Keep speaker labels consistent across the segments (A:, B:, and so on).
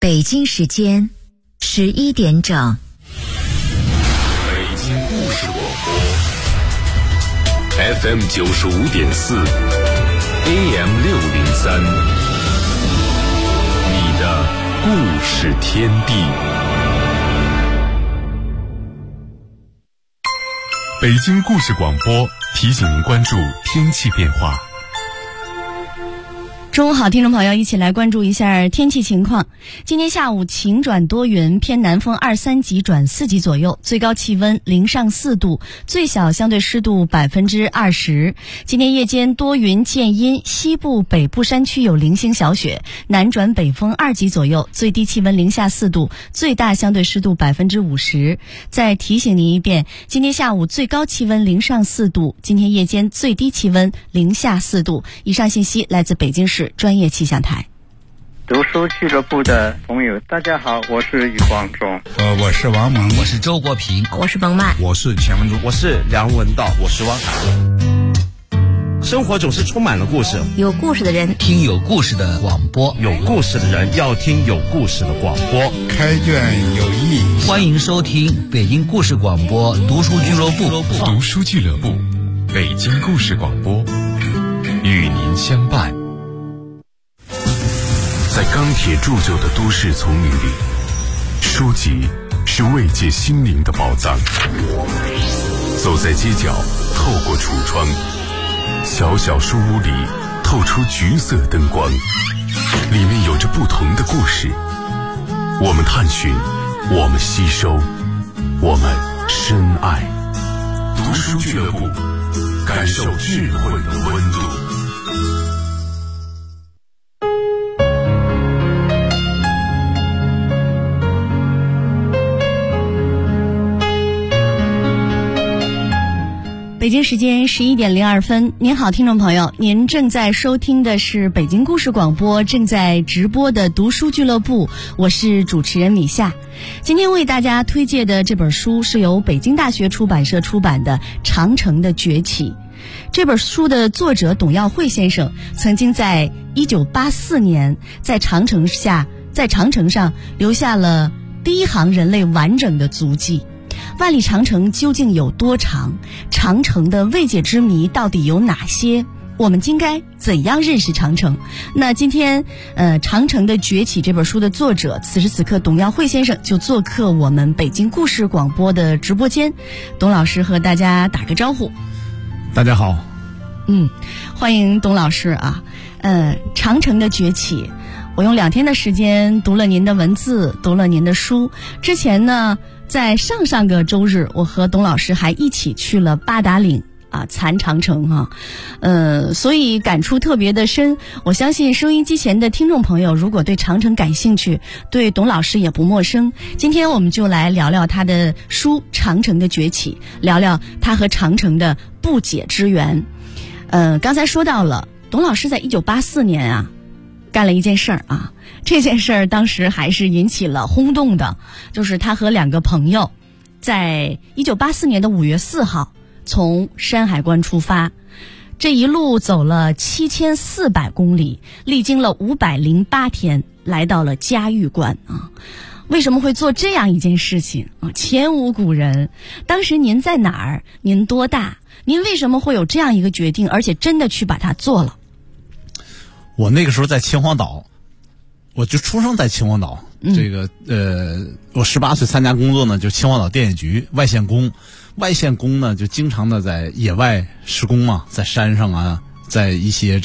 A: 北京时间11点整。
B: 北京故事广播 FM 95.4 AM 603，你的故事天地。北京故事广播提醒您关注天气变化。
C: 中午好，听众朋友，一起来关注一下天气情况。今天下午晴转多云，偏南风2、3级转4级左右，最高气温0上4度，最小相对湿度20%。今天夜间多云见阴，西部、北部山区有零星小雪，南转北风2级左右，最低气温0下4度，最大相对湿度50%。再提醒您一遍，今天下午最高气温0上4度，今天夜间最低气温0下4度。以上信息来自北京市专业气象台。
D: 读书俱乐部的朋友，大家好，我是余光中。
E: 我是王蒙，
F: 我是周国平，
G: 我是冯曼，
E: 我是钱文忠，
H: 我是梁文道，我是汪涵。生活总是充满了故事，
G: 有故事的人
F: 听有故事的广播，
H: 有故事的人要听有故事的广播。
E: 开卷有益，
F: 欢迎收听北京故事广播读书俱乐部。
B: 读书俱乐部，北京故事广播，与您相伴。在钢铁铸就的都市丛林里，书籍是慰藉心灵的宝藏。走在街角，透过橱窗，小小书屋里透出橘色灯光，里面有着不同的故事。我们探寻，我们吸收，我们深爱。读书俱乐部，感受智慧的温度。
C: 北京时间11点02分，您好，听众朋友，您正在收听的是北京故事广播正在直播的读书俱乐部，我是主持人米夏。今天为大家推荐的这本书是由北京大学出版社出版的《长城的崛起》。这本书的作者董耀慧先生曾经在1984年在长城上留下了第一行人类完整的足迹。万里长城究竟有多长？长城的未解之谜到底有哪些？我们应该怎样认识长城？那今天《长城的崛起》这本书的作者，此时此刻董耀慧先生就做客我们北京故事广播的直播间。董老师和大家打个招呼。
E: 大家好。
C: 欢迎董老师啊。长城的崛起，我用2天的时间读了您的文字，读了您的书。之前呢，在上个周日，我和董老师还一起去了八达岭残长城所以感触特别的深。我相信收音机前的听众朋友，如果对长城感兴趣，对董老师也不陌生。今天我们就来聊聊他的书《长城的崛起》，聊聊他和长城的不解之缘。刚才说到了，董老师在1984年干了一件事儿这件事儿当时还是引起了轰动的，就是他和2个朋友在1984年的5月4号从山海关出发，这一路走了7400公里，历经了508天，来到了嘉峪关为什么会做这样一件事情前无古人。当时您在哪儿？您多大？您为什么会有这样一个决定，而且真的去把它做了？
E: 我那个时候在秦皇岛，我就出生在秦皇岛。我18岁参加工作呢，就秦皇岛电业局外线工。外线工呢，就经常的在野外施工嘛，在山上在一些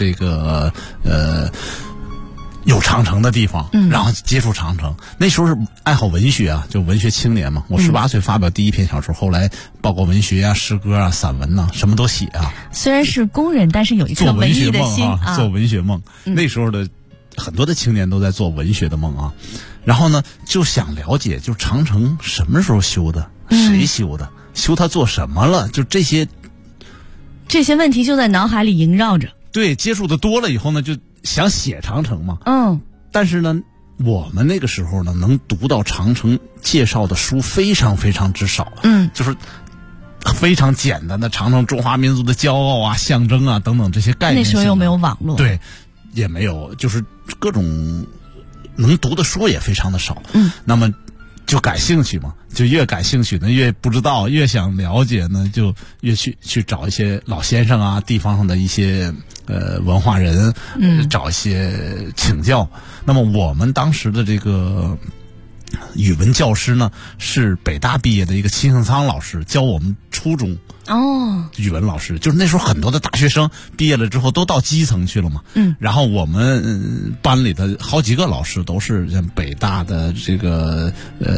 E: 有长城的地方，然后接触长城。那时候是爱好文学就文学青年嘛。我18岁发表第一篇小说，后来包括文学诗歌散文什么都写
C: 虽然是工人，但是有一颗文艺的心
E: 做文学梦。那时候的很多的青年都在做文学的梦然后呢，就想了解，就长城什么时候修的，谁修的，修它做什么了，就这些
C: 问题就在脑海里萦绕着。
E: 对，接触的多了以后呢，就想写长城嘛。但是呢，我们那个时候呢，能读到长城介绍的书非常非常之少。就是非常简单的长城中华民族的骄傲象征等等这些概念。
C: 那时候又没有网络。
E: 对，也没有，就是各种能读的书也非常的少。那么就感兴趣嘛，就越感兴趣呢，越不知道，越想了解呢，就越去找一些老先生啊，地方上的一些文化人，找一些请教。那么我们当时的这个语文教师呢，是北大毕业的一个秦胜仓老师，教我们初中语文老师，就是那时候很多的大学生毕业了之后都到基层去了嘛。然后我们班里的好几个老师都是像北大的这个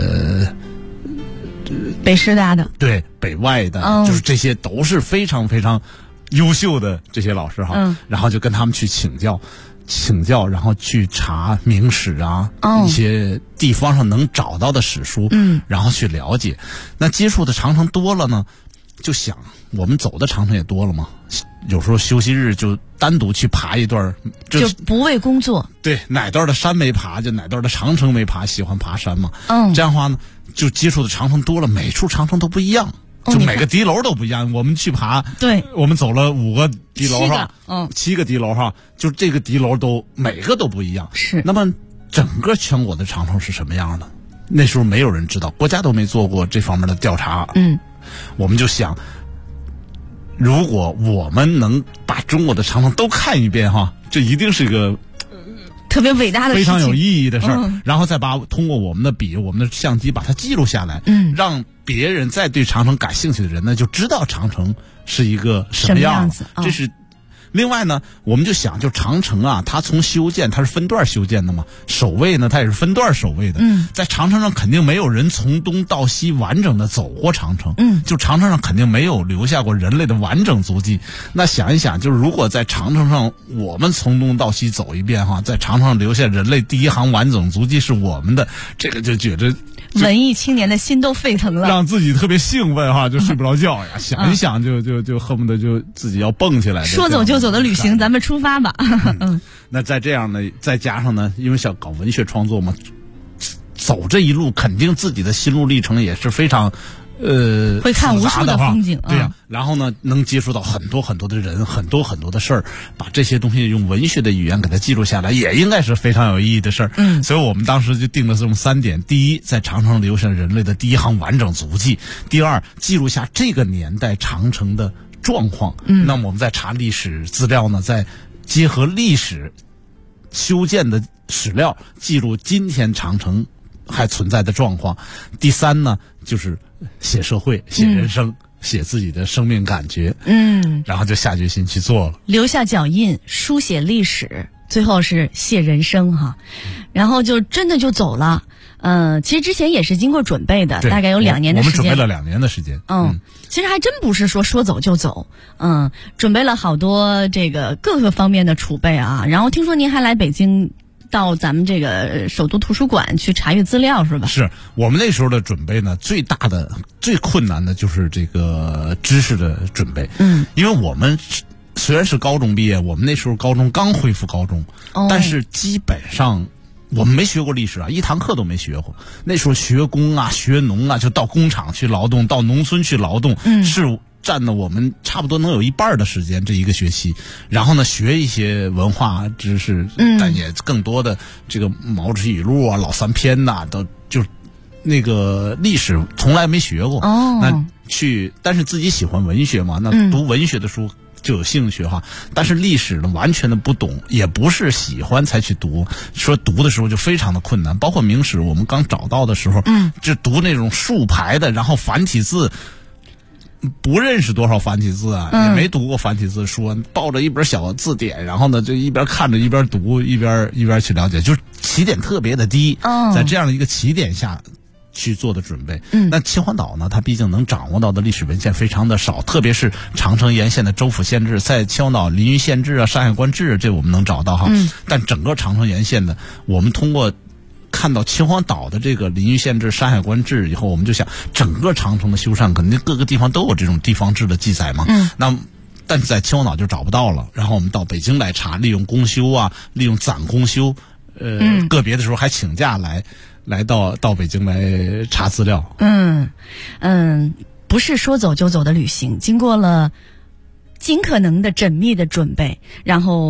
C: 北师大的，
E: 对，北外的，就是这些都是非常非常优秀的这些老师哈。然后就跟他们去请教，然后去查明史啊，一些地方上能找到的史书，然后去了解。那接触的长城多了呢，就想我们走的长城也多了嘛，有时候休息日就单独去爬一段，
C: 就不为工作。
E: 对，哪段的山没爬，就哪段的长城没爬，喜欢爬山嘛。这样的话呢，就接触的长城多了，每处长城都不一样。就每个敌楼都不一样，我们去爬，
C: 对，
E: 我们走了5个敌楼上，7个敌楼上，就这个敌楼都每个都不一样。
C: 是，
E: 那么整个全国的长城是什么样的？那时候没有人知道，国家都没做过这方面的调查。我们就想，如果我们能把中国的长城都看一遍哈，这一定是一个
C: 特别伟大的事情，
E: 非常有意义的事儿。然后再通过我们的笔、我们的相机把它记录下来，让别人再对长城感兴趣的人呢，就知道长城是一个什么样子。这是另外呢，我们就想，就长城啊，它从修建它是分段修建的嘛，守卫呢它也是分段守卫的。在长城上肯定没有人从东到西完整的走过长城，就长城上肯定没有留下过人类的完整足迹。那想一想，就是如果在长城上我们从东到西走一遍哈，在长城上留下人类第一行完整足迹是我们的，这个就觉得
C: 文艺青年的心都沸腾了，
E: 让自己特别兴奋哈，就睡不着觉呀。想一想就恨不得就自己要蹦起来。
C: 说走就走的旅行，咱们出发吧。
E: 那再这样呢，再加上呢，因为想搞文学创作嘛，走这一路肯定自己的心路历程也是非常
C: 会看无数的风景，
E: 对呀。然后呢，能接触到很多很多的人，很多很多的事儿，把这些东西用文学的语言给它记录下来，也应该是非常有意义的事儿。所以我们当时就定了这么3点：第一，在长城留下人类的第一行完整足迹；第二，记录下这个年代长城的状况。那么我们在查历史资料呢，再结合历史修建的史料，记录今天长城还存在的状况。第三呢，就是写社会、写人生、写自己的生命感觉。然后就下决心去做了，
C: 留下脚印，书写历史，最后是写人生哈。然后就真的就走了。其实之前也是经过准备的，大概有2年的时间。
E: 我们准备了2年的时间。
C: 其实还真不是说走就走。准备了好多这个各个方面的储备啊。然后听说您还来北京，到咱们这个首都图书馆去查阅资料是吧？是
E: 我们那时候的准备呢，最大的、最困难的就是这个知识的准备。因为我们虽然是高中毕业，我们那时候高中刚恢复高中，但是基本上我们没学过历史啊，一堂课都没学过。那时候学工啊、学农啊，就到工厂去劳动，到农村去劳动，是占了我们差不多能有1半的时间，这一个学期。然后呢，学一些文化知识，但也更多的这个毛主席语录啊、老三篇呐，都就那个历史从来没学过。那但是自己喜欢文学嘛，那读文学的书就有兴趣哈。但是历史呢，完全的不懂，也不是喜欢才去读。说读的时候就非常的困难，包括明史，我们刚找到的时候，就读那种竖排的，然后繁体字。不认识多少繁体字啊，也没读过繁体字书，抱着一本小字典，然后呢就一边看着一边读，一边去了解，就是起点特别的低。在这样的一个起点下去做的准备。那秦皇岛呢，它毕竟能掌握到的历史文献非常的少，特别是长城沿线的州府县志，在秦皇岛临榆县志啊、山海关志，这我们能找到哈。但整个长城沿线的，我们通过看到秦皇岛的这个临榆县志、山海关志以后，我们就想，整个长城的修缮肯定各个地方都有这种地方志的记载嘛。但是在秦皇岛就找不到了。然后我们到北京来查，利用公休啊，利用暂公休，个别的时候还请假来到北京来查资料。
C: 不是说走就走的旅行，经过了尽可能的缜密的准备，然后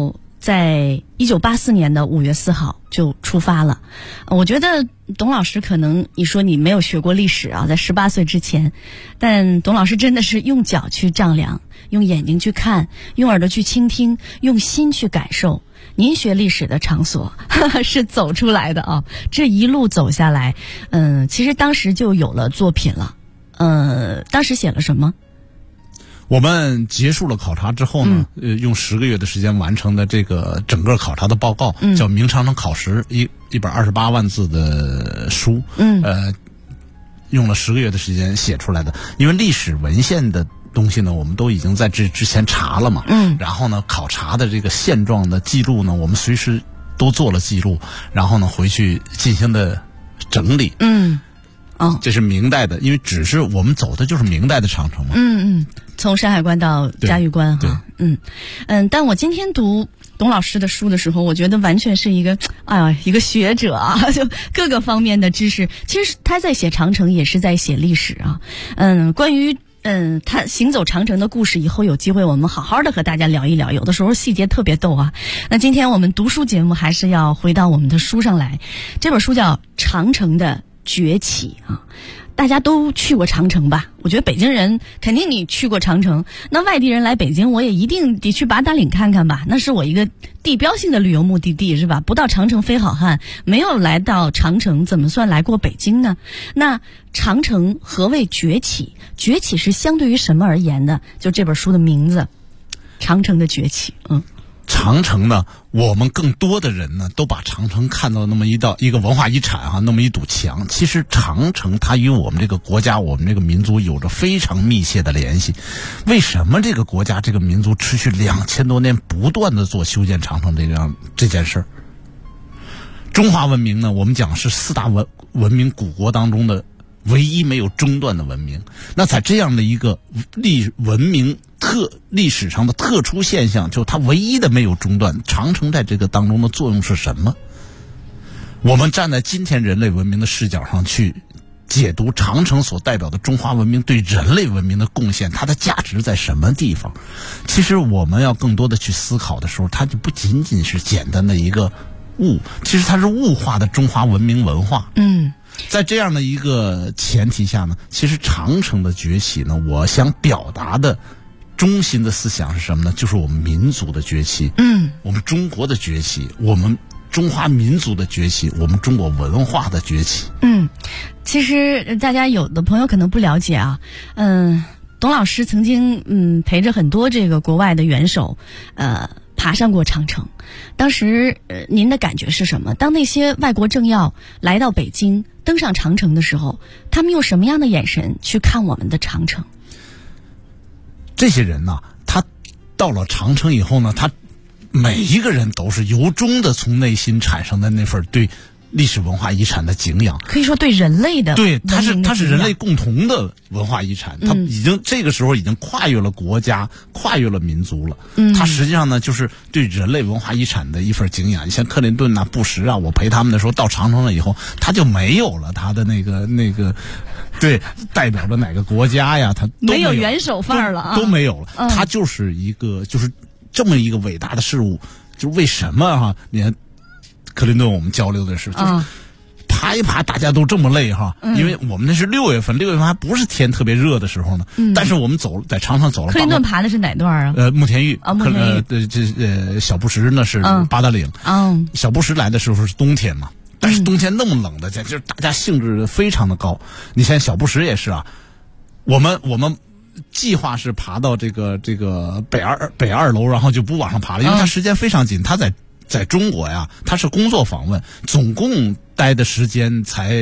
C: 在1984年的5月4号就出发了。我觉得董老师可能你说你没有学过历史啊，在18岁之前，但董老师真的是用脚去丈量，用眼睛去看，用耳朵去倾听，用心去感受。您学历史的场所是走出来的啊，这一路走下来，其实当时就有了作品了。当时写了什么？
E: 我们结束了考察之后呢，用10个月的时间完成的这个整个考察的报告，叫《明长城考实》，一本28万字的书，用了10个月的时间写出来的。因为历史文献的东西呢，我们都已经在之前查了嘛，然后呢，考察的这个现状的记录呢，我们随时都做了记录，然后呢，回去进行的整理。这是明代的，因为只是我们走的就是明代的长城嘛。
C: 从山海关到嘉峪关哈。但我今天读董老师的书的时候，我觉得完全是一个学者啊，就各个方面的知识。其实他在写长城，也是在写历史啊。关于他行走长城的故事，以后有机会我们好好的和大家聊一聊，有的时候细节特别逗啊。那今天我们读书节目还是要回到我们的书上来，这本书叫《长城的崛起》啊。大家都去过长城吧？我觉得北京人肯定你去过长城，那外地人来北京，我也一定得去八达岭看看吧，那是我一个地标性的旅游目的地，是吧？不到长城非好汉，没有来到长城怎么算来过北京呢？那长城何谓崛起？崛起是相对于什么而言的？就这本书的名字，长城的崛起。
E: 长城呢，我们更多的人呢，都把长城看到那么一个文化遗产啊，那么一堵墙。其实长城它与我们这个国家、我们这个民族有着非常密切的联系。为什么这个国家、这个民族持续2000多年不断的做修建长城这件事儿？中华文明呢，我们讲是4大文明古国当中的唯一没有中断的文明。那在这样的一个文明历史上的特殊现象，就它唯一的没有中断，长城在这个当中的作用是什么？我们站在今天人类文明的视角上去解读长城所代表的中华文明对人类文明的贡献，它的价值在什么地方？其实我们要更多的去思考的时候，它就不仅仅是简单的一个其实它是物化的中华文明文化。在这样的一个前提下呢，其实长城的崛起呢，我想表达的中心的思想是什么呢？就是我们民族的崛起，我们中国的崛起，我们中华民族的崛起，我们中国文化的崛起。
C: 其实大家有的朋友可能不了解啊，董老师曾经陪着很多这个国外的元首爬上过长城。当时您的感觉是什么？当那些外国政要来到北京登上长城的时候，他们用什么样的眼神去看我们的长城？
E: 这些人呢，他到了长城以后呢，他每一个人都是由衷的从内心产生的那份对历史文化遗产的敬仰，
C: 可以说对人类的，
E: 对，它是人类共同的文化遗产，它已经这个时候已经跨越了国家，跨越了民族了。它实际上呢，就是对人类文化遗产的一份敬仰。你像克林顿啊、布什啊，我陪他们的时候到长城了以后，他就没有了他的那个对代表着哪个国家呀，他都
C: 没有元首范儿了啊，
E: 都没有了。他就是就是这么一个伟大的事物。就为什么哈？你看克林顿我们交流的是，就是爬一爬大家都这么累哈，因为我们那是6月份还不是天特别热的时候呢。但是我们在长城走了。
C: 克林顿爬的是哪段啊？
E: 慕田峪。小布什呢是八达岭。小布什来的时候是冬天嘛，但是冬天那么冷的，就是大家兴致非常的高。你像小布什也是啊，我们计划是爬到这个北二楼，然后就不往上爬了，因为它时间非常紧。他在中国呀，他是工作访问，总共待的时间才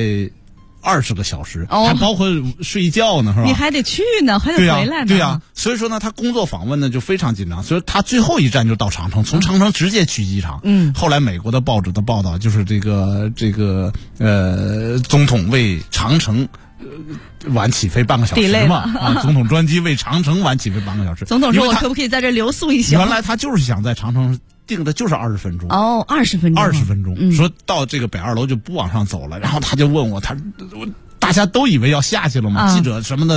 E: 20个小时，还包括睡觉呢，是吧？
C: 你还得去呢，还得回来呢。
E: 对呀，所以说呢，他工作访问呢就非常紧张，所以他最后一站就到长城，从长城直接去机场。后来美国的报纸的报道就是这个总统为长城晚起飞半个小时嘛，总统专机为长城晚起飞半个小时。
C: 总统说：“我可不可以在这留宿一宿？”
E: 原来他就是想在长城定的就是20分钟。
C: 20分钟。
E: 20分钟，说到这个北二楼就不往上走了。然后他就问我，大家都以为要下去了嘛，记者什么的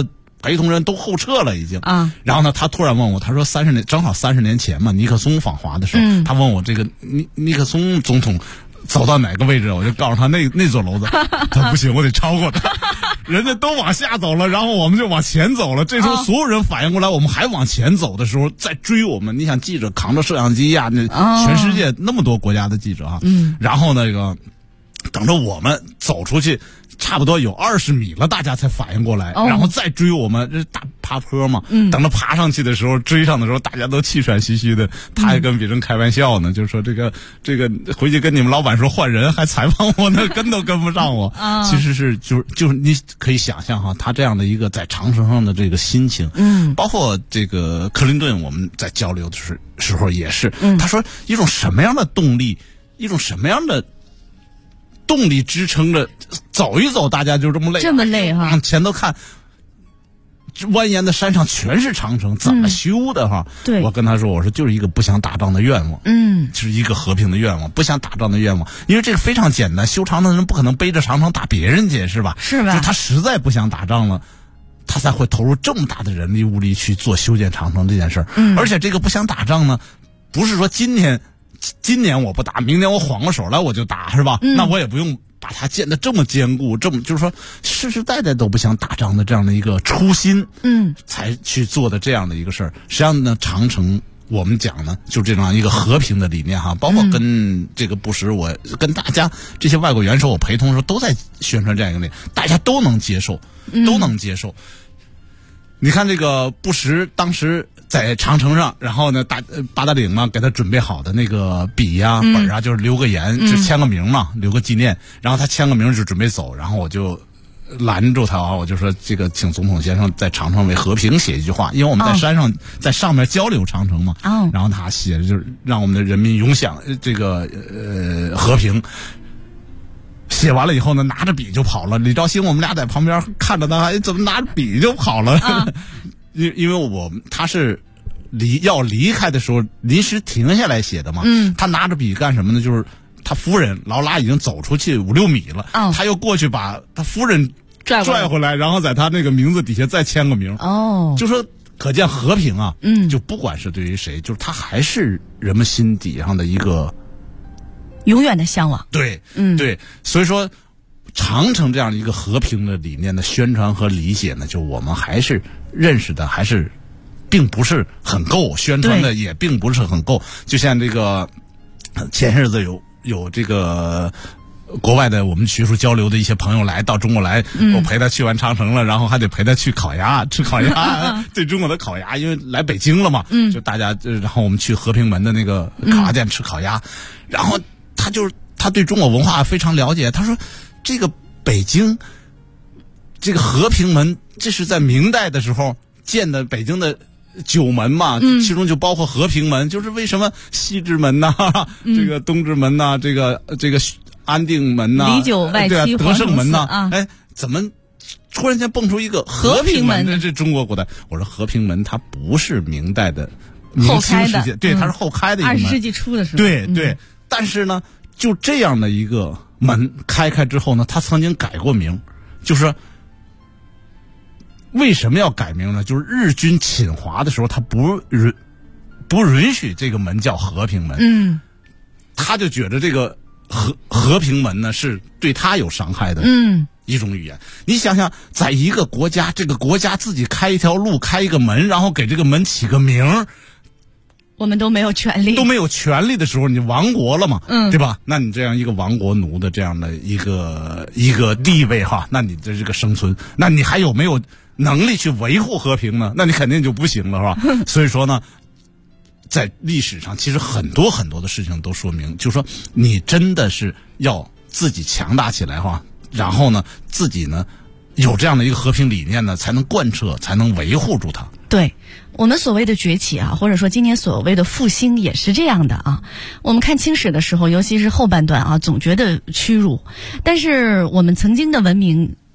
E: 陪同人都后撤了已经
C: 啊。
E: 然后呢，他突然问我，他说正好30年前嘛，尼克松访华的时候，他问我这个尼克松总统走到哪个位置，我就告诉他那座楼子。他不行，我得超过他。人家都往下走了，然后我们就往前走了。这时候所有人反应过来，我们还往前走的时候，在追我们。你想，记者扛着摄像机呀，那全世界那么多国家的记者啊，然后那个等着我们走出去。差不多有20米了，大家才反应过来，然后再追我们，这是大爬坡嘛。等着爬上去的时候，追上的时候，大家都气喘吁吁的。他还跟别人开玩笑呢，就说这个回去跟你们老板说换人，还采访我呢，跟都跟不上我。其实是就是你可以想象哈，他这样的一个在长城上的这个心情，包括这个克林顿，我们在交流的时候也是，他说一种什么样的动力，一种什么样的动力支撑着走一走，大家就这么累
C: 哈，
E: 往前头看，蜿蜒的山上全是长城，怎么修的哈？
C: 对，
E: 我跟他说，我说就是一个不想打仗的愿望，就是一个和平的愿望，不想打仗的愿望，因为这个非常简单，修长城的人不可能背着长城打别人去，是吧？
C: 是吧？
E: 就他实在不想打仗了，他才会投入这么大的人力物力去做修建长城这件事儿。而且这个不想打仗呢，不是说今年我不打，明年我缓过手来我就打，是吧？那我也不用把它建得这么坚固，这么就是说世世代代都不想打仗的这样的一个初心，才去做的这样的一个事儿。实际上呢，长城我们讲呢，就这样一个和平的理念哈，包括跟这个布什，我跟大家这些外国元首我陪同的时候都在宣传这样一个理念，大家都能接受，都能接受。你看这个布什当时在长城上，然后呢，八达岭嘛，给他准备好的那个笔呀、本啊，就是留个言，就签个名嘛，留个纪念。然后他签个名就准备走，然后我就拦住他啊，我就说这个，请总统先生在长城为和平写一句话，因为我们在山上，在上面交流长城嘛。然后他写的就是让我们的人民永享这个和平。写完了以后呢，拿着笔就跑了。李兆兴我们俩在旁边看着他，怎么拿着笔就跑了？因为他是要离开的时候临时停下来写的嘛。他拿着笔干什么呢？就是他夫人劳拉已经走出去5-6米了，他又过去把他夫人拽回来，然后在他那个名字底下再签个名。就说可见和平啊，就不管是对于谁，就是他还是人们心底上的一个
C: 永远的向往。
E: 对，对，所以说长城这样一个和平的理念的宣传和理解呢，就我们还是认识的还是并不是很够，宣传的也并不是很够。就像这个前日子有这个国外的我们学术交流的一些朋友到中国来，我陪他去完长城了，然后还得陪他去烤鸭，吃烤鸭，对中国的烤鸭，因为来北京了嘛，就大家然后我们去和平门的那个烤鸭店吃烤鸭，然后他对中国文化非常了解，他说这个北京这个和平门，这是在明代的时候建的北京的9门嘛，其中就包括和平门，就是为什么西直门呐，这个东直门呐，这个安定门呐，
C: 里九外七，
E: 德胜门呐，怎么突然间蹦出一个和平门？这中国古代，我说和平门它不是明代的，
C: 后开的，
E: 对，它是后开的一个门
C: ，20世纪初的时候，
E: 对，但是呢，就这样的一个门开之后呢，他曾经改过名，就是为什么要改名呢？就是日军侵华的时候，他不允许这个门叫和平门，他就觉得这个和平门呢是对他有伤害的，一种语言。你想想，在一个国家，这个国家自己开一条路，开一个门，然后给这个门起个名，
C: 我们都没有权利
E: 的时候，你亡国了嘛，对吧？那你这样一个亡国奴的这样的一个地位哈，那你的这个生存，那你还有没有能力去维护和平呢？那你肯定就不行了，是吧？所以说呢，在历史上其实很多很多的事情都说明，就是说你真的是要自己强大起来哈，然后呢自己呢有这样的一个和平理念呢，才能贯彻，才能维护住它。
C: 对，我们所谓的崛起啊，或者说今年所谓的复兴也是这样的啊。我们看清史的时候，尤其是后半段啊，总觉得屈辱，但是我们曾经的文明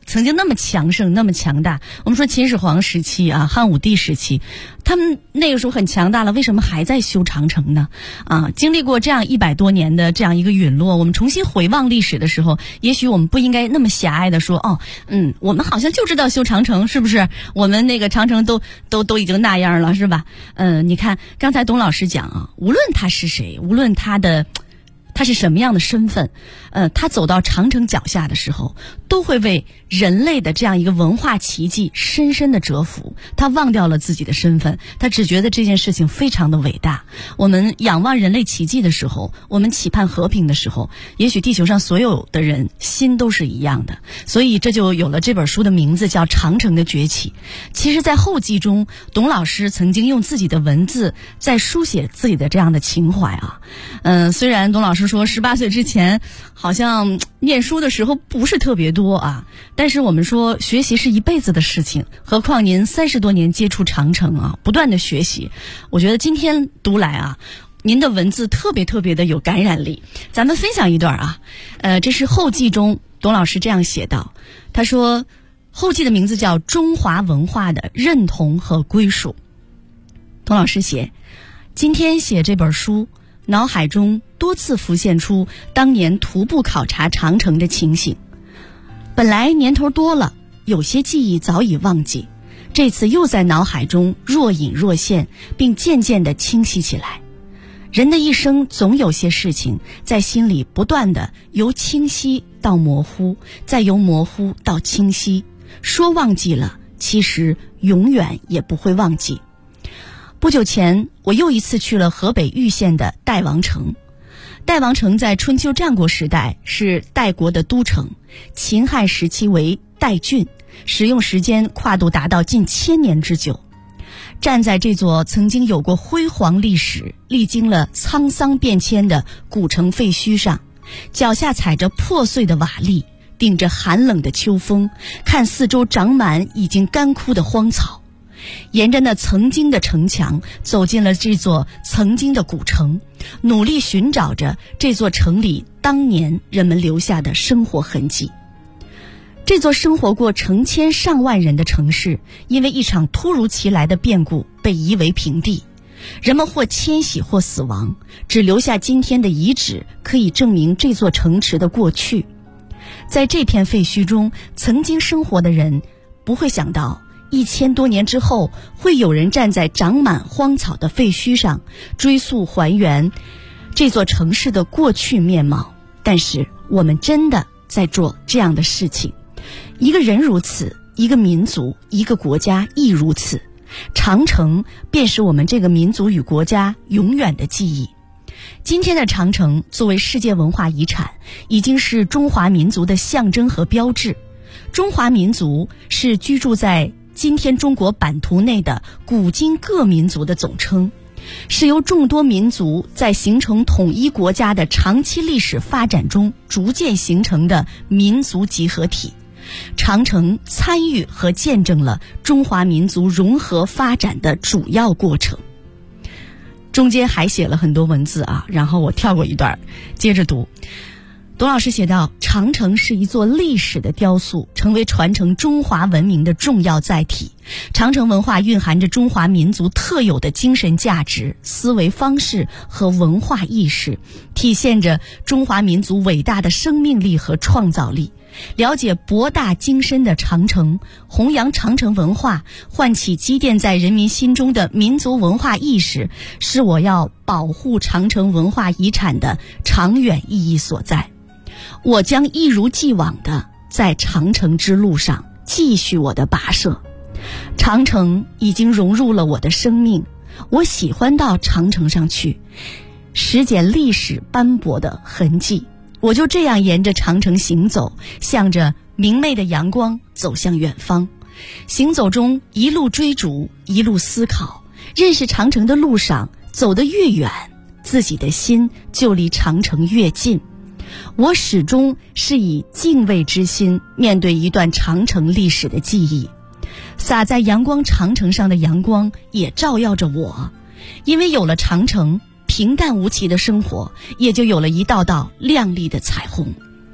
C: 曾经那么强盛那么强大。我们说秦始皇时期啊，汉武帝时期，他们那个时候很强大了，为什么还在修长城呢？经历过这样100多年的这样一个陨落，我们重新回望历史的时候，也许我们不应该那么狭隘的说，我们好像就知道修长城，是不是？我们那个长城都已经那样了，是吧？你看刚才董老师讲啊，无论他是谁，无论他是什么样的身份，他走到长城脚下的时候，都会为人类的这样一个文化奇迹深深的折服。他忘掉了自己的身份，他只觉得这件事情非常的伟大。我们仰望人类奇迹的时候，我们期盼和平的时候，也许地球上所有的人心都是一样的。所以这就有了这本书的名字叫《长城的崛起》。其实在后记中，董老师曾经用自己的文字在书写自己的这样的情怀啊。虽然董老师说18岁之前好像念书的时候不是特别多啊，但是我们说学习是一辈子的事情，何况您30多年接触长城啊，不断的学习，我觉得今天读来啊，您的文字特别特别的有感染力。咱们分享一段啊，这是后记中董老师这样写道，他说后记的名字叫《中华文化的认同和归属》。董老师写，今天写这本书，脑海中多次浮现出当年徒步考察长城的情形。本来年头多了，有些记忆早已忘记，这次又在脑海中若隐若现，并渐渐地清晰起来。人的一生总有些事情在心里不断地由清晰到模糊，再由模糊到清晰，说忘记了，其实永远也不会忘记。不久前，我又一次去了河北玉县的代王城。代王城在春秋战国时代是代国的都城，秦汉时期为代郡，使用时间跨度达到近1000年之久。站在这座曾经有过辉煌历史、历经了沧桑变迁的古城废墟上，脚下踩着破碎的瓦砾，顶着寒冷的秋风，看四周长满已经干枯的荒草，沿着那曾经的城墙走进了这座曾经的古城，努力寻找着这座城里当年人们留下的生活痕迹。这座生活过成千上万人的城市，因为一场突如其来的变故被夷为平地，人们或迁徙或死亡，只留下今天的遗址可以证明这座城池的过去。在这片废墟中，曾经生活的人不会想到1000多年之后，会有人站在长满荒草的废墟上，追溯还原这座城市的过去面貌。但是我们真的在做这样的事情。一个人如此，一个民族，一个国家亦如此。长城便是我们这个民族与国家永远的记忆。今天的长城作为世界文化遗产，已经是中华民族的象征和标志。中华民族是居住在今天中国版图内的古今各民族的总称，是由众多民族在形成统一国家的长期历史发展中逐渐形成的民族集合体。长城参与和见证了中华民族融合发展的主要过程。中间还写了很多文字啊，然后我跳过一段接着读。董老师写道，长城是一座历史的雕塑，成为传承中华文明的重要载体。长城文化蕴含着中华民族特有的精神价值、思维方式和文化意识，体现着中华民族伟大的生命力和创造力。了解博大精深的长城，弘扬长城文化，唤起积淀在人民心中的民族文化意识，是我要保护长城文化遗产的长远意义所在。我将一如既往地在长城之路上继续我的跋涉。长城已经融入了我的生命，我喜欢到长城上去，拾捡历史斑驳的痕迹。我就这样沿着长城行走，向着明媚的阳光走向远方。行走中一路追逐，一路思考，认识长城的路上走得越远，自己的心就离长城越近。我始终是以敬畏之心面对一段长城历史的记忆。洒在阳光长城上的阳光也照耀着我，因为有了长城，平淡无奇的生活也就有了一道道亮丽的彩虹。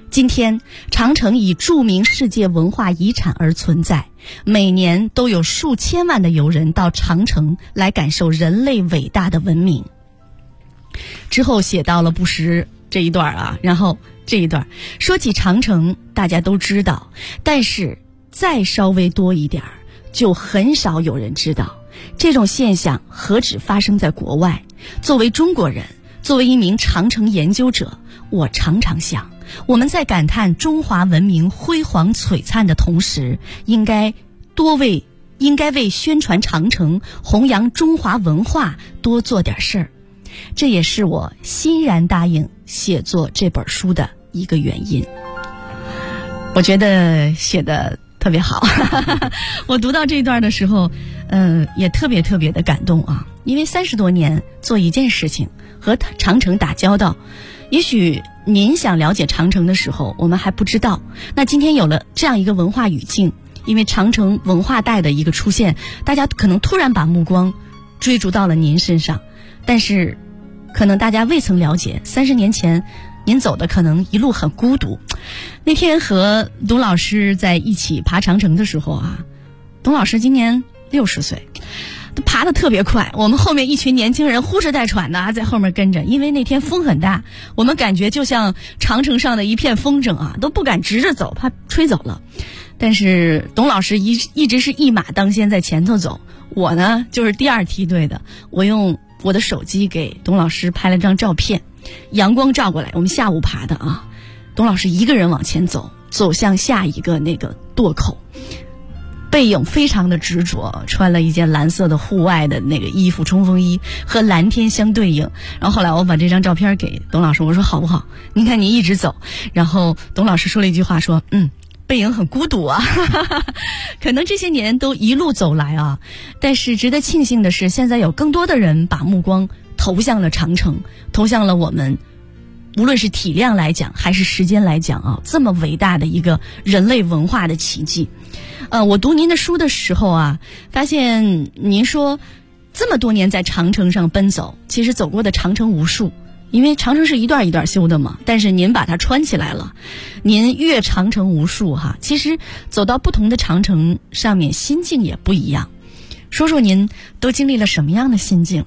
C: 今天，长城以著名世界文化遗产而存在，每年都有数千万的游人到长城来感受人类伟大的文明。之后写到了不识这一段啊，然后这一段说起长城，大家都知道，但是再稍微多一点就很少有人知道。这种现象何止发生在国外，作为中国人，作为一名长城研究者，我常常想，我们在感叹中华文明辉煌璀璨的同时，应该为宣传长城、弘扬中华文化多做点事儿。这也是我欣然答应写作这本书的一个原因。我觉得写得特别好我读到这段的时候也特别的感动啊，因为30多年做一件事情，和长城打交道，也许您想了解长城的时候我们还不知道，那今天有了这样一个文化语境，因为长城文化带的一个出现，大家可能突然把目光追逐到了您身上，但是可能大家未曾了解，30年前您走的可能一路很孤独。那天和董老师在一起爬长城的时候啊，董老师今年60岁，爬得特别快，我们后面一群年轻人呼哧带喘的在后面跟着，因为那天风很大，我们感觉就像长城上的一片风筝啊，都不敢直着走，怕吹走了。但是董老师一直是一马当先在前头走，我呢就是第二梯队的，我用我的手机给董老师拍了张照片，阳光照过来，我们下午爬的啊，董老师一个人往前走向下一个那个垛口，背影非常的执着，穿了一件蓝色的户外的那个衣服，冲锋衣，和蓝天相对应。然后后来我把这张照片给董老师，我说好不好？您看您一直走。然后董老师说了一句话，说背影很孤独啊可能这些年都一路走来啊，但是值得庆幸的是，现在有更多的人把目光投向了长城，投向了我们无论是体量来讲还是时间来讲啊，这么伟大的一个人类文化的奇迹。我读您的书的时候啊，发现您说这么多年在长城上奔走，其实走过的长城无数，因为长城是一段一段修的嘛，但是您把它穿起来了，您越长城无数哈。其实走到不同的长城上面，心境也不一样。说说您都经历了什么样的心境？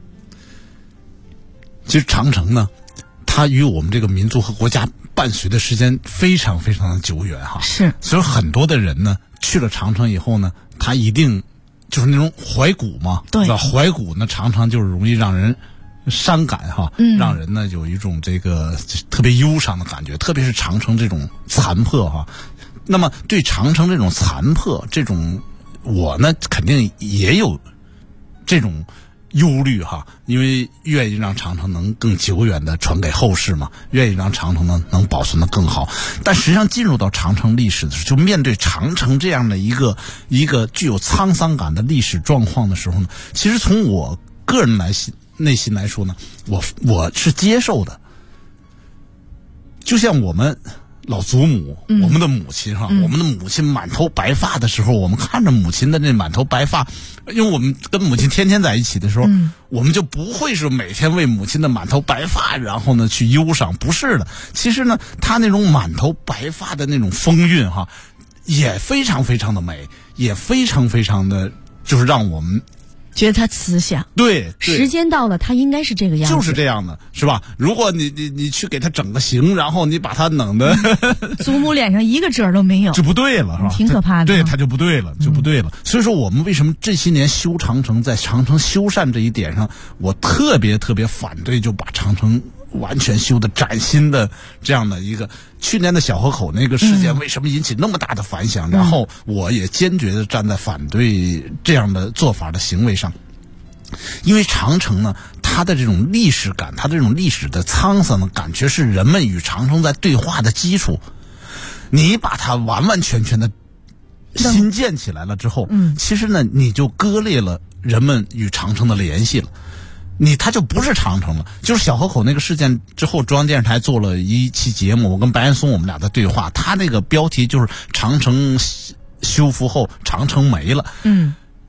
E: 其实长城呢，它与我们这个民族和国家伴随的时间非常的久远哈。
C: 是，
E: 所以很多的人呢，去了长城以后呢，他一定就是那种怀古嘛，
C: 对
E: 吧？怀古呢，常常就是容易让人伤感哈，让人呢有一种这个特别忧伤的感觉，特别是长城这种残破哈。那么对长城这种残破，这种我呢肯定也有这种忧虑哈，因为愿意让长城能更久远的传给后世嘛，愿意让长城呢能保存的更好。但实际上进入到长城历史的时候，就面对长城这样的一个具有沧桑感的历史状况的时候呢，其实从我个人内心来说呢，我是接受的。就像我们老祖母，我们的母亲哈，我们的母亲满头白发的时候，我们看着母亲的那满头白发，因为我们跟母亲天天在一起的时候，我们就不会是每天为母亲的满头白发然后呢去忧伤，不是的。其实呢，她那种满头白发的那种风韵哈，也非常的美，也非常的，就是让我们
C: 觉得他慈祥，
E: 对，
C: 时间到了，他应该是这个样子，
E: 就是这样的，是吧？如果你去给他整个形，然后你把他弄得
C: 祖母脸上一个褶都没有，
E: 就不对了，是吧？
C: 挺可怕的，
E: 对，他就不对了，就不对了。所以说，我们为什么这些年修长城，在长城修缮这一点上，我特别反对，就把长城完全修的崭新的这样的一个。去年的小河口那个事件为什么引起那么大的反响？然后我也坚决的站在反对这样的做法的行为上，因为长城呢，它的这种历史感，它这种历史的沧桑的感觉，是人们与长城在对话的基础。你把它完全的新建起来了之后，其实呢，你就割裂了人们与长城的联系了。它就不是长城了。就是小河口那个事件之后，中央电视台做了一期节目，我跟白岩松我们俩的对话，他那个标题就是长城修复后长城没了。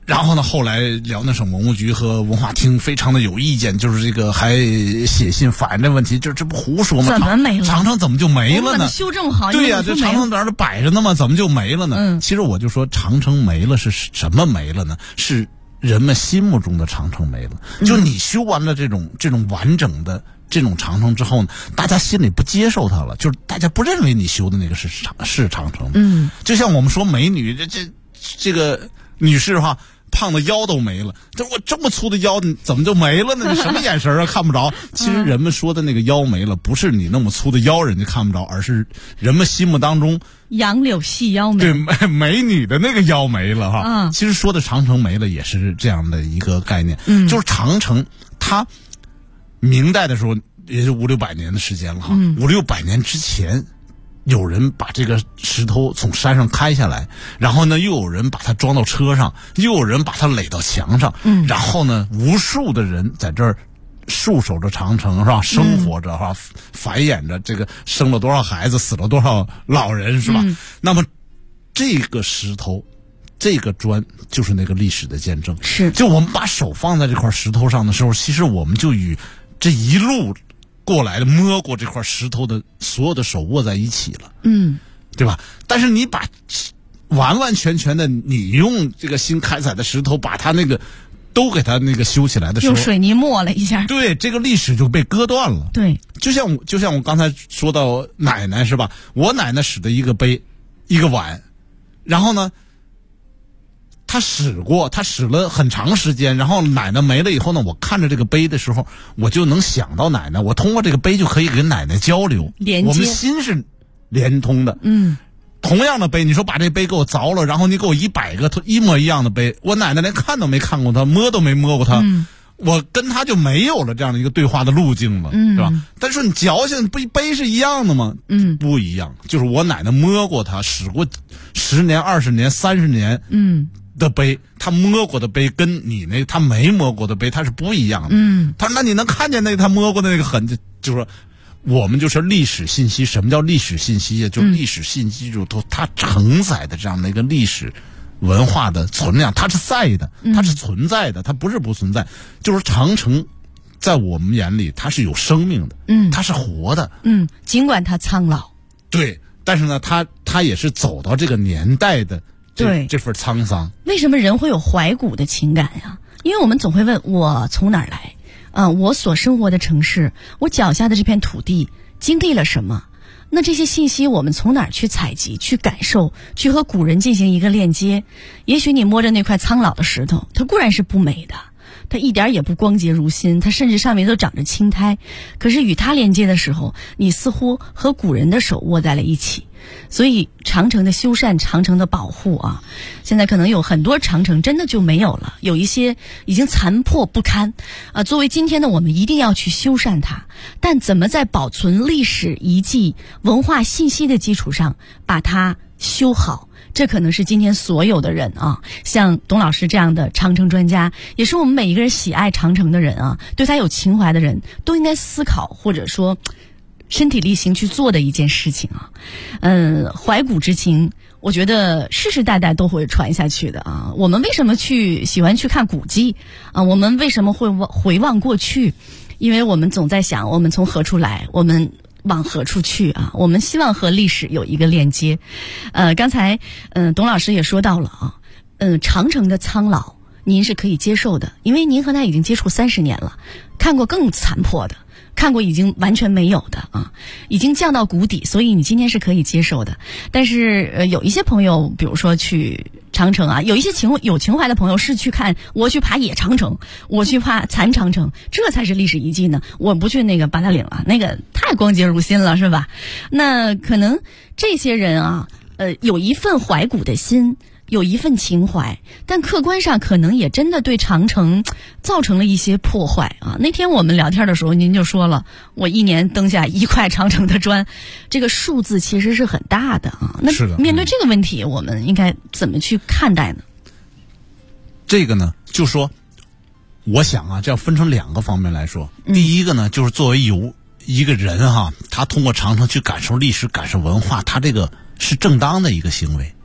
E: 然后呢，后来辽宁省文物局和文化厅非常的有意见，就是这个还写信反映这问题，这不胡说吗？
C: 怎么没了？
E: 长城怎么就没了呢？
C: 修正好。
E: 对呀，这长城在这摆着呢嘛，怎么就没了呢？其实我就说长城没了是什么没了呢？是人们心目中的长城没了。就你修完了这种完整的这种长城之后呢，大家心里不接受它了，就是大家不认为你修的那个是长城。就像我们说美女，这个女士哈。胖的腰都没了，我这么粗的腰怎么就没了呢？你什么眼神啊？看不着。其实人们说的那个腰没了，不是你那么粗的腰人家看不着，而是人们心目当中
C: 杨柳细腰没
E: 了，对美女的那个腰没了哈。其实说的长城没了也是这样的一个概念，就是长城它明代的时候也就500-600年的时间了哈，500-600年之前。有人把这个石头从山上开下来，然后呢，又有人把它装到车上，又有人把它垒到墙上，然后呢，无数的人在这儿戍守着长城，是吧？生活着，哈，繁衍着，这个生了多少孩子，死了多少老人，是吧？那么，这个石头，这个砖，就是那个历史的见证。
C: 是，
E: 就我们把手放在这块石头上的时候，其实我们就与这一路过来的摸过这块石头的所有的手握在一起了，对吧？但是你把完完全全的你用这个新开采的石头把它那个都给它那个修起来的时候，
C: 用水泥抹了一下，
E: 对，这个历史就被割断了。
C: 对，就像
E: 我刚才说到奶奶是吧？我奶奶使的一个杯，一个碗，然后呢，他使了很长时间，然后奶奶没了以后呢，我看着这个杯的时候，我就能想到奶奶，我通过这个杯就可以跟奶奶交流，
C: 连接，
E: 我们心是连通的。同样的杯，你说把这杯给我凿了，然后你给我100个一模一样的杯，我奶奶连看都没看过它，摸都没摸过它，我跟他就没有了这样的一个对话的路径了，是吧？但是你矫情，不杯是一样的吗？不一样，就是我奶奶摸过它，使过10年、20年、30年，的杯，他摸过的杯跟你那他没摸过的杯，它是不一样的。他说那你能看见那个他摸过的那个痕迹，就是说我们就是历史信息。什么叫历史信息呀？就是历史信息就是它承载的这样的一个历史文化的存量，它是在的，它是存在的，它不是不存在。就是长城在我们眼里它是有生命的，它是活的，
C: 尽管它苍老，
E: 对，但是呢，它也是走到这个年代的。对这份沧桑，
C: 为什么人会有怀古的情感呀？因为我们总会问，我从哪儿来？我所生活的城市，我脚下的这片土地经历了什么？那这些信息我们从哪儿去采集、去感受、去和古人进行一个链接？也许你摸着那块苍老的石头，它固然是不美的，它一点也不光洁如新，它甚至上面都长着青苔，可是与它连接的时候，你似乎和古人的手握在了一起。所以长城的修缮，长城的保护啊，现在可能有很多长城真的就没有了，有一些已经残破不堪作为今天的我们一定要去修缮它，但怎么在保存历史遗迹、文化信息的基础上把它修好，这可能是今天所有的人啊，像董老师这样的长城专家，也是我们每一个人喜爱长城的人啊，对他有情怀的人都应该思考，或者说身体力行去做的一件事情啊。怀古之情，我觉得世世代代都会传下去的啊。我们为什么喜欢去看古迹啊？我们为什么会回望过去？因为我们总在想，我们从何处来，我们往何处去啊？我们希望和历史有一个链接。刚才董老师也说到了啊，长城的苍老您是可以接受的，因为您和他已经接触30年了，看过更残破的，看过已经完全没有的啊，已经降到谷底，所以你今天是可以接受的。但是有一些朋友，比如说去长城啊，有一些有情怀的朋友是去看，我去爬野长城，我去爬残长城，这才是历史遗迹呢。我不去那个八达岭了，那个太光洁如新了，是吧？那可能这些人啊，有一份怀古的心，有一份情怀，但客观上可能也真的对长城造成了一些破坏啊。那天我们聊天的时候，您就说了，我一年蹬下1块长城的砖，这个数字其实是很大的啊。那面对这个问题，我们应该怎么去看待呢？
E: 这个呢，就说，我想啊，这要分成2个方面来说。第一个呢，就是作为一个人哈，他通过长城去感受历史、感受文化，他这个是正当的一个行为。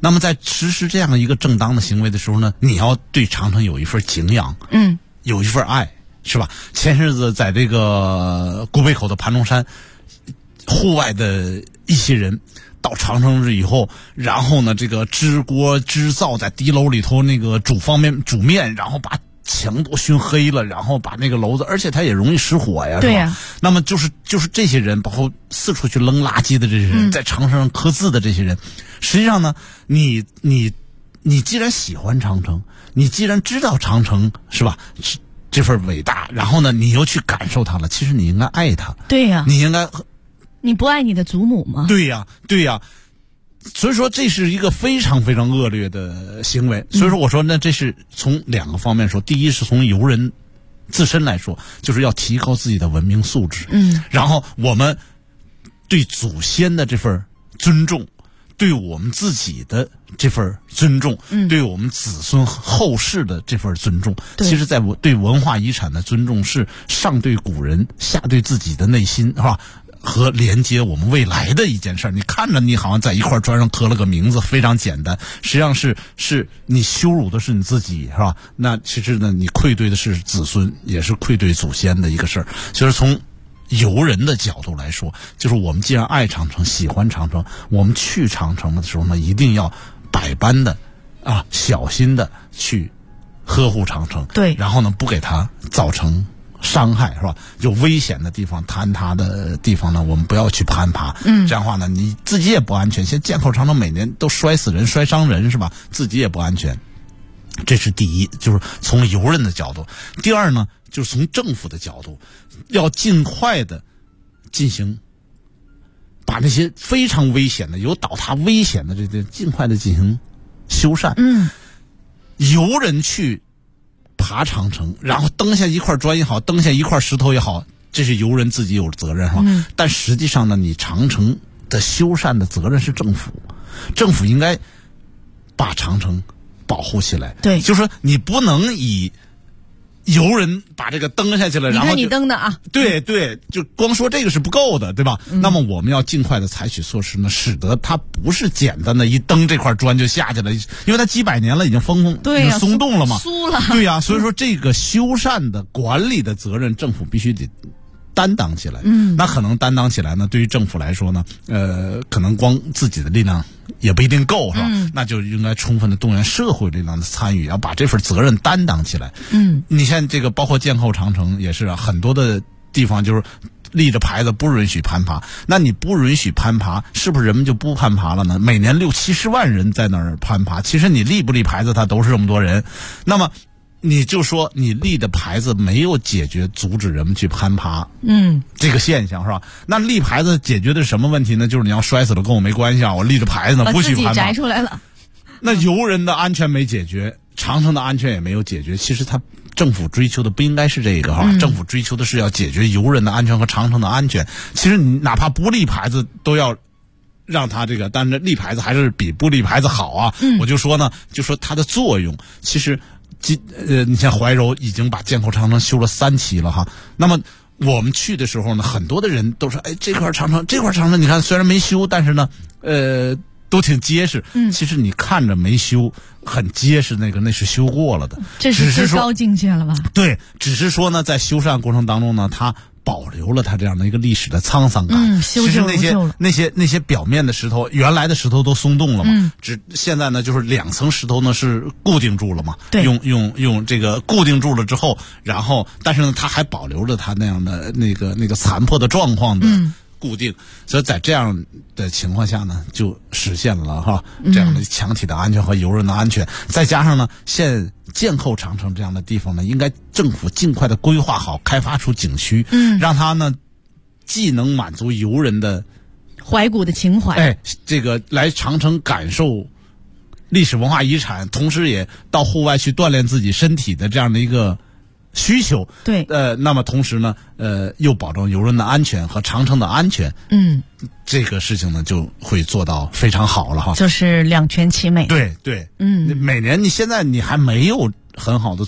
E: 那么在实施这样一个正当的行为的时候呢，你要对长城有一份敬仰，有一份爱，是吧？前日子在这个古北口的盘龙山户外的一些人到长城日以后，然后呢这个支锅支灶，在敌楼里头那个煮面，然后把墙都熏黑了，然后把那个楼子，而且它也容易失火呀，
C: 对呀。
E: 那么就是这些人，包括四处去扔垃圾的这些人，在长城上刻字的这些人，实际上呢，你既然喜欢长城，你既然知道长城是吧，这份伟大，然后呢，你又去感受它了，其实你应该爱它。
C: 对呀，
E: 你应该，
C: 你不爱你的祖母吗？
E: 对呀。所以说这是一个非常非常恶劣的行为。所以说我说呢，这是从两个方面说。第一是从游人自身来说，就是要提高自己的文明素质。然后我们对祖先的这份尊重，对我们自己的这份尊重，对我们子孙后世的这份尊重，其实在对文化遗产的尊重是上对古人，下对自己的内心，是吧？和连接我们未来的一件事。你看着你好像在一块砖上刻了个名字，非常简单，实际上是你羞辱的是你自己，是吧？那其实呢，你愧对的是子孙，也是愧对祖先的一个事儿。就是从游人的角度来说，就是我们既然爱长城，喜欢长城，我们去长城的时候呢，一定要百般的小心的去呵护长城，
C: 对，
E: 然后呢，不给它造成伤害，是吧？有危险的地方、坍塌的地方呢，我们不要去攀爬。这样的话呢，你自己也不安全。现在剑口长城每年都摔死人、摔伤人，是吧？自己也不安全。这是第一，就是从游人的角度。第二呢，就是从政府的角度，要尽快的进行把那些非常危险的、有倒塌危险的尽快的进行修缮。游人去爬长城，然后蹬下一块砖也好，蹬下一块石头也好，这是游人自己有责任，是吧？但实际上呢，你长城的修缮的责任是政府，政府应该把长城保护起来。
C: 对，
E: 就是说你不能以游人把这个蹬下去了，然后
C: 你看你蹬的啊，
E: 对，就光说这个是不够的，对吧？那么我们要尽快的采取措施呢，使得它不是简单的一蹬这块砖就下去了，因为它几百年了，已经已经松动了嘛，
C: 酥了。
E: 对呀，所以说这个修缮的管理的责任，政府必须得担当起来。那可能担当起来呢，对于政府来说呢，可能光自己的力量也不一定够，是吧？那就应该充分的动员社会力量的参与，要把这份责任担当起来。你像这个包括剑后长城也是很多的地方就是立着牌子不允许攀爬，那你不允许攀爬，是不是人们就不攀爬了呢？每年60-70万人在那儿攀爬，其实你立不立牌子，它都是这么多人。那么你就说你立的牌子没有解决阻止人们去攀爬这个现象，是吧？那立牌子解决的是什么问题呢？就是你要摔死了跟我没关系啊，我立着牌子呢不许攀爬，
C: 把自己摘出来了。
E: 那游人的安全没解决，长城的安全也没有解决。其实政府追求的不应该是这个政府追求的是要解决游人的安全和长城的安全。其实你哪怕不立牌子都要让它这个，但是立牌子还是比不立牌子好啊。我就说呢，就说它的作用，其实你像怀柔已经把剑口长城修了3期了哈。那么我们去的时候呢，很多的人都说，这块长城你看虽然没修，但是呢都挺结实。其实你看着没修很结实，那是修过了的，
C: 这是最高境界了吧？对，
E: 只是说呢，在修缮过程当中呢，它保留了它这样的一个历史的沧桑感。
C: 其实
E: 那些表面的石头，原来的石头都松动了嘛。现在呢，就是2层石头呢是固定住了嘛。对，用这个固定住了之后，然后但是呢，它还保留着它那样的那个残破的状况的固定，所以在这样的情况下呢，就实现了这样的墙体的安全和游人的安全。再加上呢，现剑后长城这样的地方呢，应该政府尽快的规划好，开发出景区，让它呢既能满足游人的
C: 怀古的情怀，
E: 这个来长城感受历史文化遗产，同时也到户外去锻炼自己身体的这样的一个需求。
C: 对，
E: 那么同时呢，又保证游人的安全和长城的安全。这个事情呢就会做到非常好了哈，
C: 就是两全其美。
E: 对，每年现在你还没有很好的